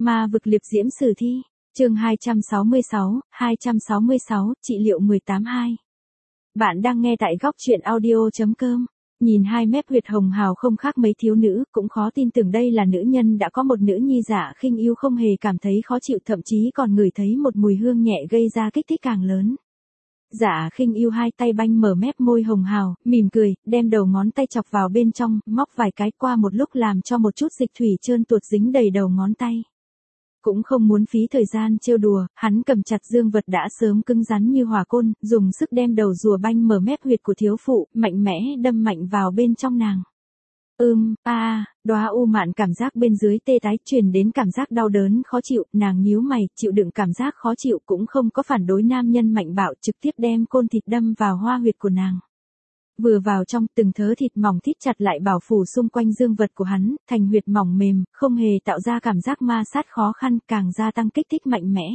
Ma vực liệp diễm sử thi, chương 266, trị liệu 18-2. Bạn đang nghe tại góc truyện audio.com. Nhìn hai mép huyệt hồng hào không khác mấy thiếu nữ, cũng khó tin tưởng đây là nữ nhân đã có một nữ nhi. Dạ Khinh Yêu không hề cảm thấy khó chịu, thậm chí còn ngửi thấy một mùi hương nhẹ gây ra kích thích càng lớn. Dạ Khinh Yêu hai tay banh mở mép môi hồng hào, mỉm cười, đem đầu ngón tay chọc vào bên trong, móc vài cái, qua một lúc làm cho một chút dịch thủy trơn tuột dính đầy đầu ngón tay. Cũng không muốn phí thời gian trêu đùa, hắn cầm chặt dương vật đã sớm cứng rắn như hỏa côn, dùng sức đem đầu rùa banh mở mép huyệt của thiếu phụ, mạnh mẽ đâm mạnh vào bên trong nàng. Đóa u mạn cảm giác bên dưới tê tái, truyền đến cảm giác đau đớn khó chịu, nàng nhíu mày, chịu đựng cảm giác khó chịu, cũng không có phản đối nam nhân mạnh bạo, trực tiếp đem côn thịt đâm vào hoa huyệt của nàng. Vừa vào trong, từng thớ thịt mỏng thít chặt lại bảo phủ xung quanh dương vật của hắn, thành huyệt mỏng mềm, không hề tạo ra cảm giác ma sát khó khăn, càng gia tăng kích thích mạnh mẽ.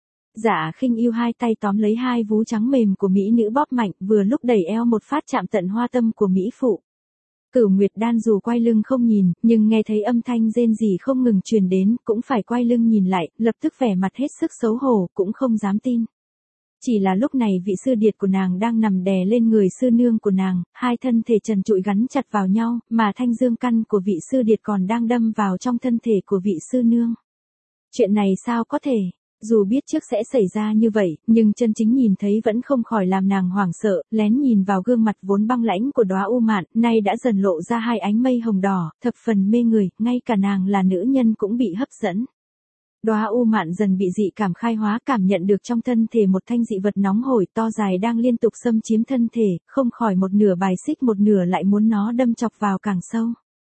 Dạ Khinh Yêu hai tay tóm lấy hai vú trắng mềm của mỹ nữ bóp mạnh, vừa lúc đẩy eo một phát chạm tận hoa tâm của mỹ phụ. Cửu Nguyệt Đan dù quay lưng không nhìn, nhưng nghe thấy âm thanh rên rỉ không ngừng truyền đến, cũng phải quay lưng nhìn lại, lập tức vẻ mặt hết sức xấu hổ, cũng không dám tin. Chỉ là lúc này vị sư điệt của nàng đang nằm đè lên người sư nương của nàng, hai thân thể trần trụi gắn chặt vào nhau, mà thanh dương căn của vị sư điệt còn đang đâm vào trong thân thể của vị sư nương. Chuyện này sao có thể? Dù biết trước sẽ xảy ra như vậy, nhưng chân chính nhìn thấy vẫn không khỏi làm nàng hoảng sợ, lén nhìn vào gương mặt vốn băng lãnh của đóa u mạn, nay đã dần lộ ra hai ánh mây hồng đỏ, thập phần mê người, ngay cả nàng là nữ nhân cũng bị hấp dẫn. Đóa u mạn dần bị dị cảm khai hóa, cảm nhận được trong thân thể một thanh dị vật nóng hổi to dài đang liên tục xâm chiếm thân thể, không khỏi một nửa bài xích một nửa lại muốn nó đâm chọc vào càng sâu.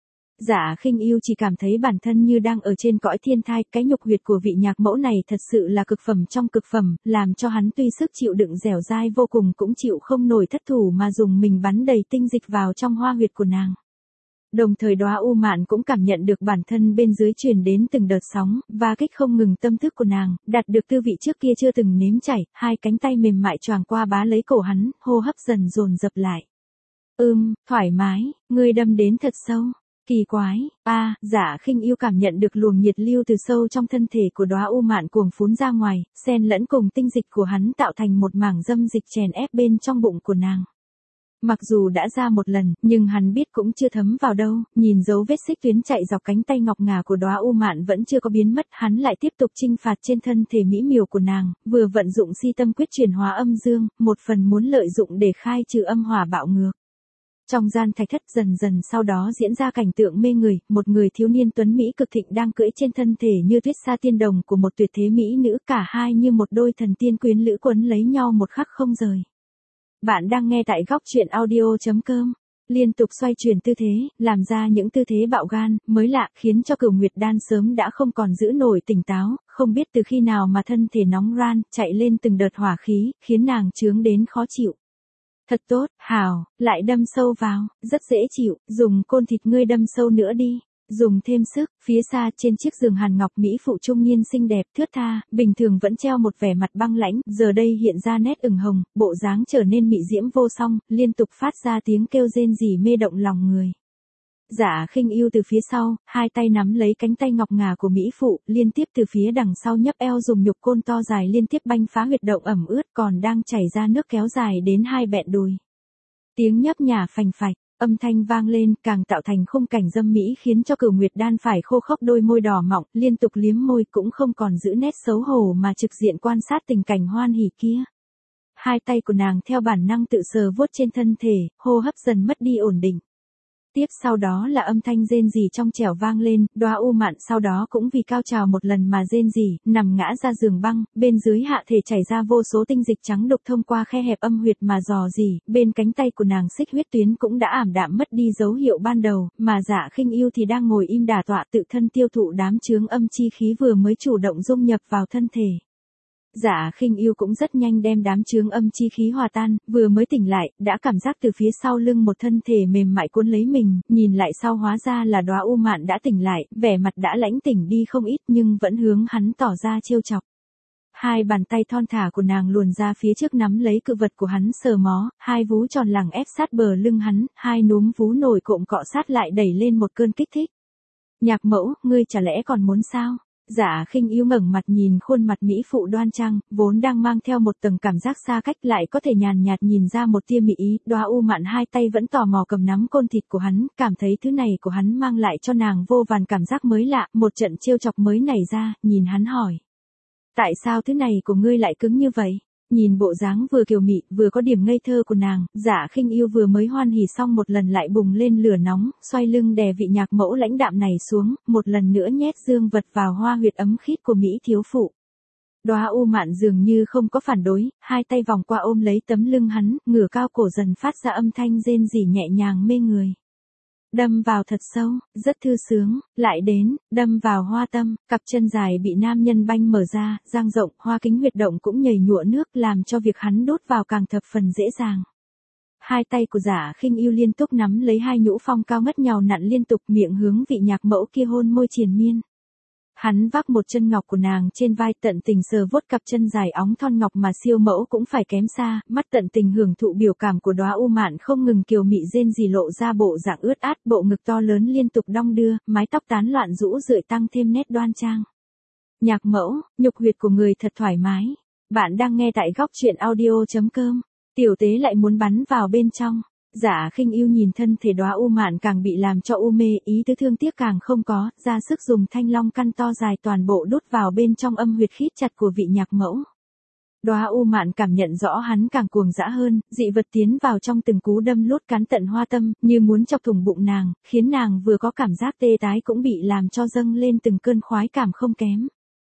Dạ Khinh Yêu chỉ cảm thấy bản thân như đang ở trên cõi thiên thai, cái nhục huyệt của vị nhạc mẫu này thật sự là cực phẩm trong cực phẩm, làm cho hắn tuy sức chịu đựng dẻo dai vô cùng cũng chịu không nổi thất thủ mà dùng mình bắn đầy tinh dịch vào trong hoa huyệt của nàng. Đồng thời đóa u mạn cũng cảm nhận được bản thân bên dưới truyền đến từng đợt sóng, và kích không ngừng tâm thức của nàng, đạt được tư vị trước kia chưa từng nếm trải, hai cánh tay mềm mại choàng qua bá lấy cổ hắn, hô hấp dần dồn dập lại. Thoải mái, ngươi đâm đến thật sâu. Kỳ quái, Dạ Khinh Yêu cảm nhận được luồng nhiệt lưu từ sâu trong thân thể của đóa u mạn cuồng phún ra ngoài, xen lẫn cùng tinh dịch của hắn tạo thành một mảng dâm dịch chèn ép bên trong bụng của nàng. Mặc dù đã ra một lần, nhưng hắn biết cũng chưa thấm vào đâu, nhìn dấu vết xích tuyến chạy dọc cánh tay ngọc ngà của đóa u mạn vẫn chưa có biến mất, hắn lại tiếp tục chinh phạt trên thân thể mỹ miều của nàng, vừa vận dụng si tâm quyết chuyển hóa âm dương, một phần muốn lợi dụng để khai trừ âm hỏa bạo ngược. Trong gian thạch thất dần dần sau đó diễn ra cảnh tượng mê người, một người thiếu niên tuấn Mỹ cực thịnh đang cưỡi trên thân thể như tuyết sa tiên đồng của một tuyệt thế mỹ nữ, cả hai như một đôi thần tiên quyến lữ quấn lấy nhau một khắc không rời. Bạn đang nghe tại góc truyện audio.com. Liên tục xoay chuyển tư thế, làm ra những tư thế bạo gan, mới lạ, khiến cho Cửu Nguyệt Đan sớm đã không còn giữ nổi tỉnh táo, không biết từ khi nào mà thân thể nóng ran, chạy lên từng đợt hỏa khí, khiến nàng chướng đến khó chịu. Thật tốt, hào, lại đâm sâu vào, rất dễ chịu, dùng côn thịt ngươi đâm sâu nữa đi. Dùng thêm sức, phía xa trên chiếc giường hàn ngọc mỹ phụ trung niên xinh đẹp thướt tha, bình thường vẫn treo một vẻ mặt băng lãnh, giờ đây hiện ra nét ửng hồng, bộ dáng trở nên mị diễm vô song, liên tục phát ra tiếng kêu rên rỉ mê động lòng người. Dạ Khinh Yêu từ phía sau, hai tay nắm lấy cánh tay ngọc ngà của mỹ phụ, liên tiếp từ phía đằng sau nhấp eo dùng nhục côn to dài liên tiếp banh phá huyệt động ẩm ướt còn đang chảy ra nước kéo dài đến hai bẹn đùi. Tiếng nhấp nhả phành phạch. Âm thanh vang lên, càng tạo thành khung cảnh dâm mỹ khiến cho Cửu Nguyệt Đan phải khô khốc đôi môi đỏ mọng, liên tục liếm môi cũng không còn giữ nét xấu hổ mà trực diện quan sát tình cảnh hoan hỉ kia. Hai tay của nàng theo bản năng tự sờ vuốt trên thân thể, hô hấp dần mất đi ổn định. Tiếp sau đó là âm thanh rên rỉ trong trẻo vang lên, đóa u mạn sau đó cũng vì cao trào một lần mà rên rỉ, nằm ngã ra giường băng, bên dưới hạ thể chảy ra vô số tinh dịch trắng đục thông qua khe hẹp âm huyệt mà dò dỉ, bên cánh tay của nàng xích huyết tuyến cũng đã ảm đạm mất đi dấu hiệu ban đầu, mà Dạ Khinh Yêu thì đang ngồi im đả tọa tự thân tiêu thụ đám chướng âm chi khí vừa mới chủ động dung nhập vào thân thể. Dạ Khinh Yêu cũng rất nhanh đem đám chướng âm chi khí hòa tan, vừa mới tỉnh lại, đã cảm giác từ phía sau lưng một thân thể mềm mại cuốn lấy mình, nhìn lại sau hóa ra là đóa u mạn đã tỉnh lại, vẻ mặt đã lãnh tỉnh đi không ít nhưng vẫn hướng hắn tỏ ra trêu chọc. Hai bàn tay thon thả của nàng luồn ra phía trước nắm lấy cự vật của hắn sờ mó, hai vú tròn lẳng ép sát bờ lưng hắn, hai núm vú nổi cộm cọ sát lại đẩy lên một cơn kích thích. Nhạc mẫu, ngươi chả lẽ còn muốn sao? Dạ Khinh Yêu ngẩng mặt nhìn khuôn mặt mỹ phụ đoan trang, vốn đang mang theo một tầng cảm giác xa cách lại có thể nhàn nhạt nhìn ra một tia mỹ ý, Đóa U Mạn hai tay vẫn tò mò cầm nắm côn thịt của hắn, cảm thấy thứ này của hắn mang lại cho nàng vô vàn cảm giác mới lạ, một trận trêu chọc mới nảy ra, nhìn hắn hỏi. Tại sao thứ này của ngươi lại cứng như vậy? Nhìn bộ dáng vừa kiều mị, vừa có điểm ngây thơ của nàng, Dạ Khinh Yêu vừa mới hoan hỉ xong một lần lại bùng lên lửa nóng, xoay lưng đè vị nhạc mẫu lãnh đạm này xuống, một lần nữa nhét dương vật vào hoa huyệt ấm khít của Mỹ thiếu phụ. Đóa U Mạn dường như không có phản đối, hai tay vòng qua ôm lấy tấm lưng hắn, ngửa cao cổ dần phát ra âm thanh rên rỉ nhẹ nhàng mê người. Đâm vào thật sâu, rất thư sướng, lại đến, đâm vào hoa tâm, cặp chân dài bị nam nhân banh mở ra, dang rộng, hoa kính huyệt động cũng nhảy nhụa nước làm cho việc hắn đốt vào càng thập phần dễ dàng. Hai tay của Dạ Khinh Yêu liên tục nắm lấy hai nhũ phong cao ngất nhào nặn liên tục miệng hướng vị nhạc mẫu kia hôn môi triền miên. Hắn vác một chân ngọc của nàng trên vai tận tình sờ vuốt cặp chân dài óng thon ngọc mà siêu mẫu cũng phải kém xa, mắt tận tình hưởng thụ biểu cảm của Đóa U Mạn không ngừng kiều mị rên rỉ lộ ra bộ dạng ướt át, bộ ngực to lớn liên tục đong đưa, mái tóc tán loạn rũ rượi tăng thêm nét đoan trang. Nhạc mẫu, nhục huyệt của người thật thoải mái. Bạn đang nghe tại góc truyện audio.com. Tiểu tế lại muốn bắn vào bên trong. Dạ Khinh Yêu nhìn thân thể Đóa U Mạn càng bị làm cho u mê, ý tứ thương tiếc càng không có, ra sức dùng thanh long căn to dài toàn bộ đút vào bên trong âm huyệt khít chặt của vị nhạc mẫu. Đóa U Mạn cảm nhận rõ hắn càng cuồng dã hơn, dị vật tiến vào trong từng cú đâm lút cắn tận hoa tâm, như muốn chọc thủng bụng nàng, khiến nàng vừa có cảm giác tê tái cũng bị làm cho dâng lên từng cơn khoái cảm không kém.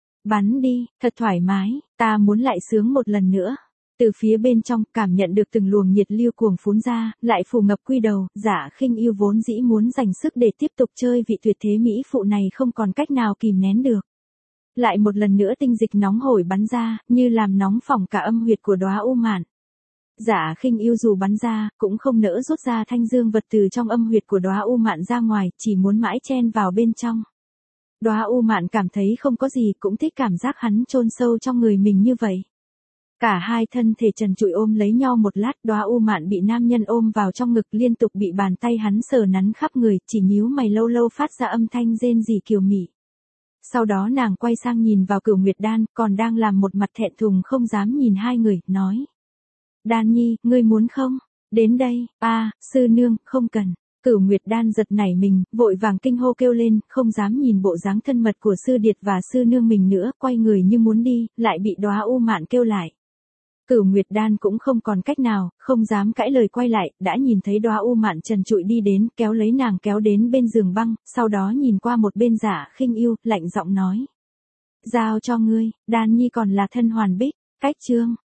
Bắn đi, thật thoải mái, ta muốn lại sướng một lần nữa. Từ phía bên trong, cảm nhận được từng luồng nhiệt lưu cuồng phún ra, lại phủ ngập quy đầu, Dạ Khinh Yêu vốn dĩ muốn dành sức để tiếp tục chơi vị tuyệt thế mỹ phụ này không còn cách nào kìm nén được. Lại một lần nữa tinh dịch nóng hổi bắn ra, như làm nóng phỏng cả âm huyệt của Đóa U Mạn. Dạ Khinh Yêu dù bắn ra, cũng không nỡ rút ra thanh dương vật từ trong âm huyệt của Đóa U Mạn ra ngoài, chỉ muốn mãi chen vào bên trong. Đóa U Mạn cảm thấy không có gì, cũng thích cảm giác hắn chôn sâu trong người mình như vậy. Cả hai thân thể trần trụi ôm lấy nhau một lát, Đóa U Mạn bị nam nhân ôm vào trong ngực liên tục bị bàn tay hắn sờ nắn khắp người, chỉ nhíu mày lâu lâu phát ra âm thanh rên rỉ kiều mị. Sau đó nàng quay sang nhìn vào Cửu Nguyệt Đan, còn đang làm một mặt thẹn thùng không dám nhìn hai người, nói. Đan Nhi, ngươi muốn không? Đến đây, sư nương, không cần. Cửu Nguyệt Đan giật nảy mình, vội vàng kinh hô kêu lên, không dám nhìn bộ dáng thân mật của sư điệt và sư nương mình nữa, quay người như muốn đi, lại bị Đóa U Mạn kêu lại. Cửu Nguyệt Đan cũng không còn cách nào, không dám cãi lời quay lại, đã nhìn thấy Đóa U Mạn trần trụi đi đến, kéo lấy nàng kéo đến bên giường băng, sau đó nhìn qua một bên Dạ Khinh Yêu, lạnh giọng nói. Giao cho ngươi, Đan Nhi còn là thân hoàn bích, cách chương.